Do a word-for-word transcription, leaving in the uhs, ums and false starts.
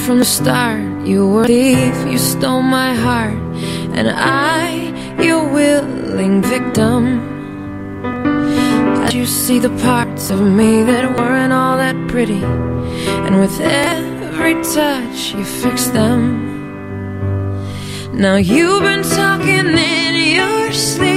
from the start. You were a thief, you stole my heart, and I, your willing victim. Did you see the parts of me that weren't all that pretty? And with every touch you fixed them. Now you've been talking in your sleep.